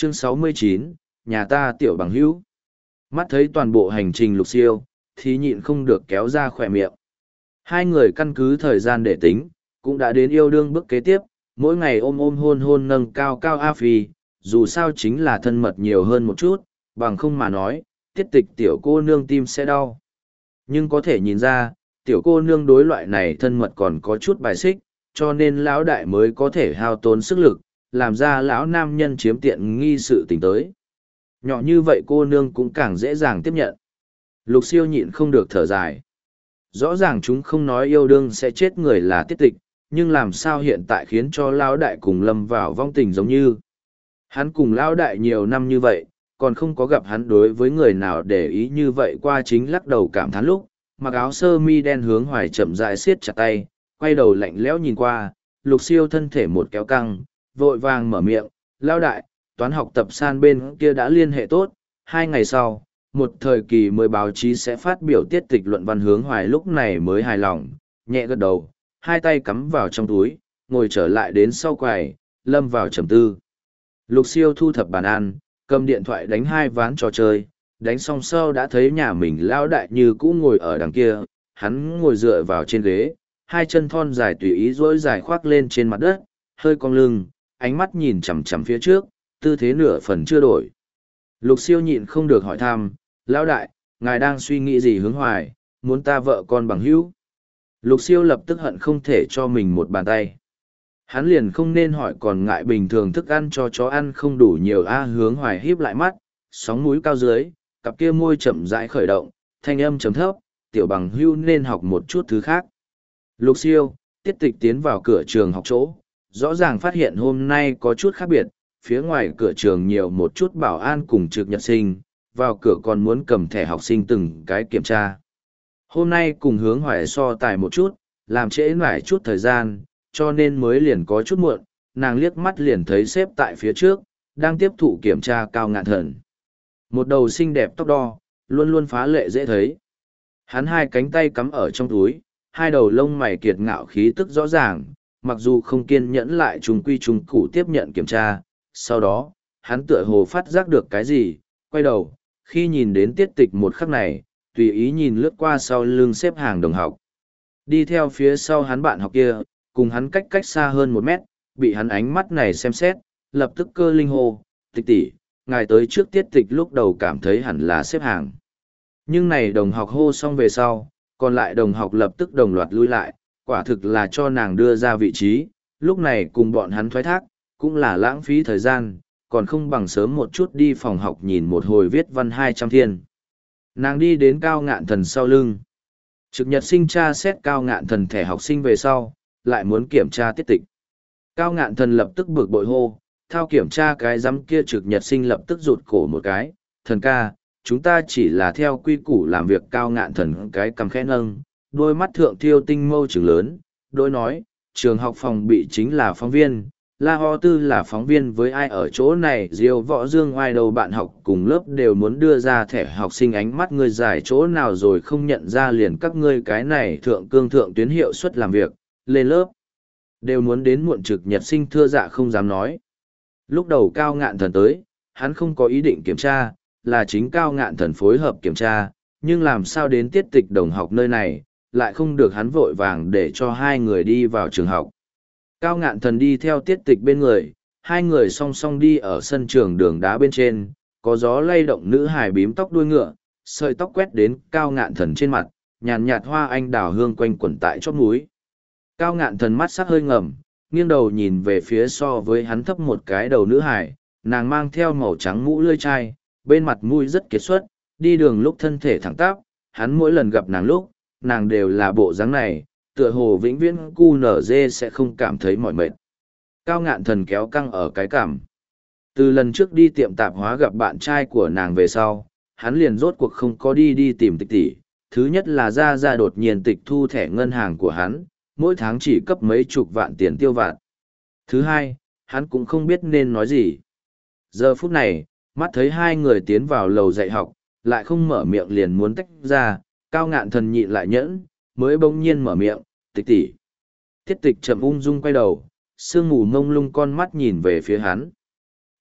Chương 69, nhà ta tiểu bằng hữu. Mắt thấy toàn bộ hành trình Lục Siêu, thì nhịn không được kéo ra khỏe miệng. Hai người căn cứ thời gian để tính, cũng đã đến yêu đương bước kế tiếp, mỗi ngày ôm ôm hôn hôn nâng cao cao A Phi, dù sao chính là thân mật nhiều hơn một chút, bằng không mà nói, tiết tịch tiểu cô nương tim sẽ đau. Nhưng có thể nhìn ra, tiểu cô nương đối loại này thân mật còn có chút bài xích, cho nên lão đại mới có thể hao tốn sức lực, làm ra lão nam nhân chiếm tiện nghi sự tình tới. Nhỏ như vậy cô nương cũng càng dễ dàng tiếp nhận. Lục Siêu nhịn không được thở dài. Rõ ràng chúng không nói yêu đương sẽ chết người là tiết tịch, nhưng làm sao hiện tại khiến cho lão đại cùng lâm vào vong tình giống như. Hắn cùng lão đại nhiều năm như vậy, còn không có gặp hắn đối với người nào để ý như vậy qua, chính lắc đầu cảm thán lúc, mặc áo sơ mi đen hướng Hoài chậm rãi siết chặt tay, quay đầu lạnh lẽo nhìn qua, Lục Siêu thân thể một kéo căng, vội vàng mở miệng, lão đại, toán học tập san bên kia đã liên hệ tốt, 2 ngày sau, một thời kỳ mới báo chí sẽ phát biểu tiết tịch luận văn. Hướng Hoài lúc này mới hài lòng, nhẹ gật đầu, hai tay cắm vào trong túi, ngồi trở lại đến sau quầy, lâm vào trầm tư. Lục Siêu thu thập bàn ăn, cầm điện thoại đánh 2 ván trò chơi, đánh xong sau đã thấy nhà mình lão đại như cũ ngồi ở đằng kia, hắn ngồi dựa vào trên ghế, hai chân thon dài tùy ý duỗi dài khoác lên trên mặt đất, hơi cong lưng, ánh mắt nhìn chằm chằm phía trước, tư thế nửa phần chưa đổi. Lục Siêu nhịn không được hỏi thăm, lão đại, ngài đang suy nghĩ gì? Hướng Hoài, muốn ta vợ con bằng hữu. Lục Siêu lập tức hận không thể cho mình một bàn tay. Hắn liền không nên hỏi, còn ngại bình thường thức ăn cho chó ăn không đủ nhiều a. Hướng Hoài híp lại mắt, sóng mũi cao dưới, cặp kia môi chậm rãi khởi động, thanh âm trầm thấp, tiểu bằng hữu nên học một chút thứ khác. Lục Siêu, tiết tịch tiến vào cửa trường học chỗ, rõ ràng phát hiện hôm nay có chút khác biệt, phía ngoài cửa trường nhiều một chút bảo an cùng trực nhật sinh, vào cửa còn muốn cầm thẻ học sinh từng cái kiểm tra. Hôm nay cùng Hướng Hoài so tài một chút, làm trễ nải chút thời gian, cho nên mới liền có chút muộn, nàng liếc mắt liền thấy xếp tại phía trước, đang tiếp thụ kiểm tra Cao Ngạn Thần. Một đầu xinh đẹp tóc đo, luôn luôn phá lệ dễ thấy. Hắn hai cánh tay cắm ở trong túi, hai đầu lông mày kiệt ngạo khí tức rõ ràng, mặc dù không kiên nhẫn lại trùng quy trùng cụ tiếp nhận kiểm tra. Sau đó, hắn tựa hồ phát giác được cái gì, quay đầu, khi nhìn đến tiết tịch một khắc này, tùy ý nhìn lướt qua sau lưng xếp hàng đồng học. Đi theo phía sau hắn bạn học kia, cùng hắn cách cách xa hơn 1 mét, bị hắn ánh mắt này xem xét, lập tức cơ linh hô, tịch tỷ, ngài tới trước tiết tịch lúc đầu cảm thấy hẳn là xếp hàng. Nhưng này đồng học hô xong về sau, còn lại đồng học lập tức đồng loạt lui lại, quả thực là cho nàng đưa ra vị trí, lúc này cùng bọn hắn thoái thác, cũng là lãng phí thời gian, còn không bằng sớm một chút đi phòng học nhìn một hồi viết văn 200 thiên. Nàng đi đến Cao Ngạn Thần sau lưng. Trực nhật sinh tra xét Cao Ngạn Thần thẻ học sinh về sau, lại muốn kiểm tra tiết tịch. Cao Ngạn Thần lập tức bực bội hô, thao kiểm tra cái giám kia. Trực nhật sinh lập tức rụt cổ một cái, thần ca, chúng ta chỉ là theo quy củ làm việc. Cao Ngạn Thần cái cầm khẽ nâng, đôi mắt thượng thiêu tinh mâu trừng lớn, đôi nói, trường học phòng bị chính là phóng viên. La Ho Tư là phóng viên với ai ở chỗ này? Diêu Võ Dương oai đầu bạn học cùng lớp đều muốn đưa ra thẻ học sinh, ánh mắt ngươi dài chỗ nào rồi không nhận ra liền các ngươi cái này thượng cương thượng tuyến hiệu suất làm việc, lên lớp. Đều muốn đến muộn. Trực nhật sinh thưa dạ không dám nói. Lúc đầu Cao Ngạn Thần tới, hắn không có ý định kiểm tra, là chính Cao Ngạn Thần phối hợp kiểm tra, nhưng làm sao đến tiết tịch đồng học nơi này, lại không được hắn vội vàng để cho hai người đi vào trường học. Cao Ngạn Thần đi theo tiết tịch bên người, hai người song song đi ở sân trường đường đá bên trên, có gió lay động nữ hài bím tóc đuôi ngựa, sợi tóc quét đến Cao Ngạn Thần trên mặt, nhàn nhạt hoa anh đào hương quanh quẩn tại chóp mũi. Cao Ngạn Thần mắt sắc hơi ngầm, nghiêng đầu nhìn về phía so với hắn thấp một cái đầu nữ hài, nàng mang theo màu trắng mũ lưỡi chai, bên mặt mũi rất kiệt xuất, đi đường lúc thân thể thẳng tắp, hắn mỗi lần gặp nàng lúc, nàng đều là bộ dáng này, tựa hồ vĩnh viễn cu nở dê sẽ không cảm thấy mỏi mệt. Cao Ngạn Thần kéo căng ở cái cảm. Từ lần trước đi tiệm tạp hóa gặp bạn trai của nàng về sau, hắn liền rốt cuộc không có đi tìm tịch tỷ. Thứ nhất là ra đột nhiên tịch thu thẻ ngân hàng của hắn, mỗi tháng chỉ cấp mấy chục vạn tiền tiêu vặt. Thứ hai, hắn cũng không biết nên nói gì. Giờ phút này, mắt thấy hai người tiến vào lầu dạy học, lại không mở miệng liền muốn tách ra, Cao Ngạn Thần nhịn lại nhẫn, mới bỗng nhiên mở miệng, tịch tỷ. Tiết tịch chậm ung dung quay đầu, sương mù mông lung con mắt nhìn về phía hắn.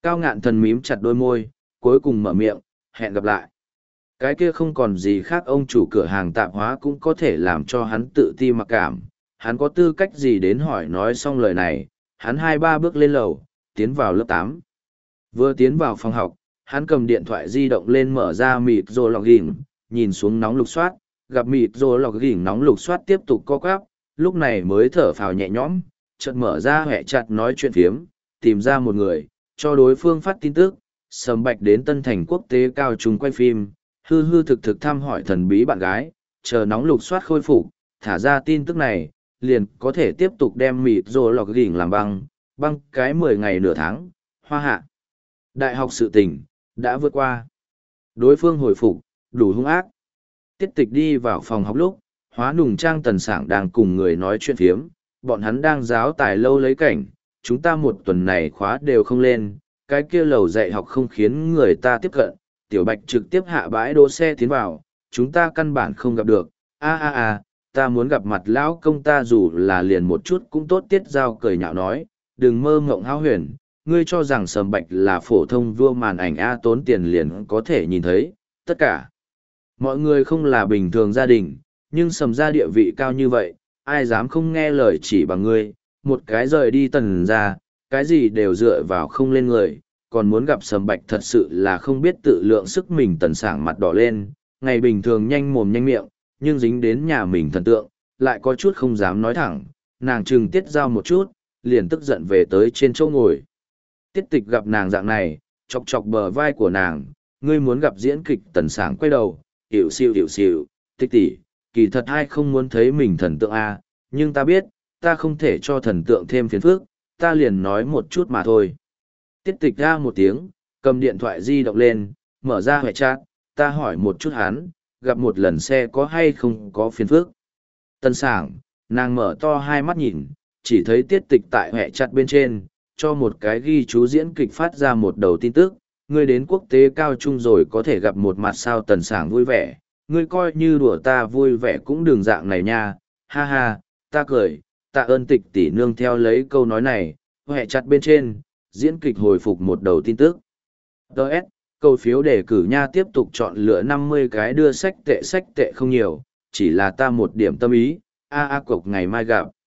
Cao Ngạn Thần mím chặt đôi môi, cuối cùng mở miệng, hẹn gặp lại. Cái kia không còn gì khác, ông chủ cửa hàng tạp hóa cũng có thể làm cho hắn tự ti mặc cảm. Hắn có tư cách gì đến hỏi? Nói xong lời này, hắn 2-3 bước lên lầu, tiến vào lớp 8. Vừa tiến vào phòng học, hắn cầm điện thoại di động lên mở ra mịt rồi lọc gỉnh, nhìn xuống nóng lục soát, gặp mịt rồi lọc gỉnh nóng lục soát tiếp tục co quắp, lúc này mới thở phào nhẹ nhõm, chợt mở ra hẹ chặt nói chuyện phiếm, tìm ra một người, cho đối phương phát tin tức. Sầm Bạch đến Tân Thành Quốc tế cao trung quay phim, hư hư thực thực thăm hỏi thần bí bạn gái, chờ nóng lục soát khôi phục, thả ra tin tức này, liền có thể tiếp tục đem mịt rồi lọc gỉnh làm băng cái 10 ngày nửa tháng, hoa hạ. Đại học sự tình, đã vượt qua. Đối phương hồi phục, đủ hung ác. Tiết Tịch đi vào phòng học lúc, Hóa Nùng Trang Tần Sảng đang cùng người nói chuyện phiếm, bọn hắn đang giáo tài lâu lấy cảnh, chúng ta một tuần này khóa đều không lên, cái kia lầu dạy học không khiến người ta tiếp cận, Tiểu Bạch trực tiếp hạ bãi đỗ xe tiến vào, chúng ta căn bản không gặp được, ta muốn gặp mặt lão công ta dù là liền một chút cũng tốt. Tiết Giao cười nhạo nói, đừng mơ mộng hão huyền, ngươi cho rằng Sầm Bạch là phổ thông vua màn ảnh tốn tiền liền có thể nhìn thấy, tất cả. Mọi người không là bình thường gia đình, nhưng Sầm gia địa vị cao như vậy, ai dám không nghe lời chỉ bằng ngươi, một cái rời đi Tần gia, cái gì đều dựa vào không lên người, còn muốn gặp Sầm Bạch thật sự là không biết tự lượng sức mình. Tần Sảng mặt đỏ lên, ngày bình thường nhanh mồm nhanh miệng, nhưng dính đến nhà mình thần tượng, lại có chút không dám nói thẳng, nàng trừng Tiết Giao một chút, liền tức giận về tới trên chỗ ngồi. Tiết Tịch gặp nàng dạng này, chọc chọc bờ vai của nàng, ngươi muốn gặp diễn kịch. Tần Sảng quay đầu, hiểu xịu, Tịch tỷ, kỳ thật ai không muốn thấy mình thần tượng nhưng ta biết, ta không thể cho thần tượng thêm phiền phức, ta liền nói một chút mà thôi. Tiết Tịch ra một tiếng, cầm điện thoại di động lên, mở ra hệ chat, ta hỏi một chút hắn, gặp một lần xe có hay không có phiền phức. Tần Sảng, nàng mở to hai mắt nhìn, chỉ thấy Tiết Tịch tại hệ chat bên trên, cho một cái ghi chú diễn kịch phát ra một đầu tin tức, ngươi đến quốc tế cao trung rồi có thể gặp một mặt sao. Tần Sảng vui vẻ, ngươi coi như đùa ta vui vẻ cũng đừng dạng này nha, ha ha, ta cười, tạ ơn Tịch tỷ nương. Theo lấy câu nói này, hệ chặt bên trên, diễn kịch hồi phục một đầu tin tức. Đợt, câu phiếu đề cử nha, tiếp tục chọn lựa 50 cái đưa sách tệ không nhiều, chỉ là ta một điểm tâm ý, cộc ngày mai gặp.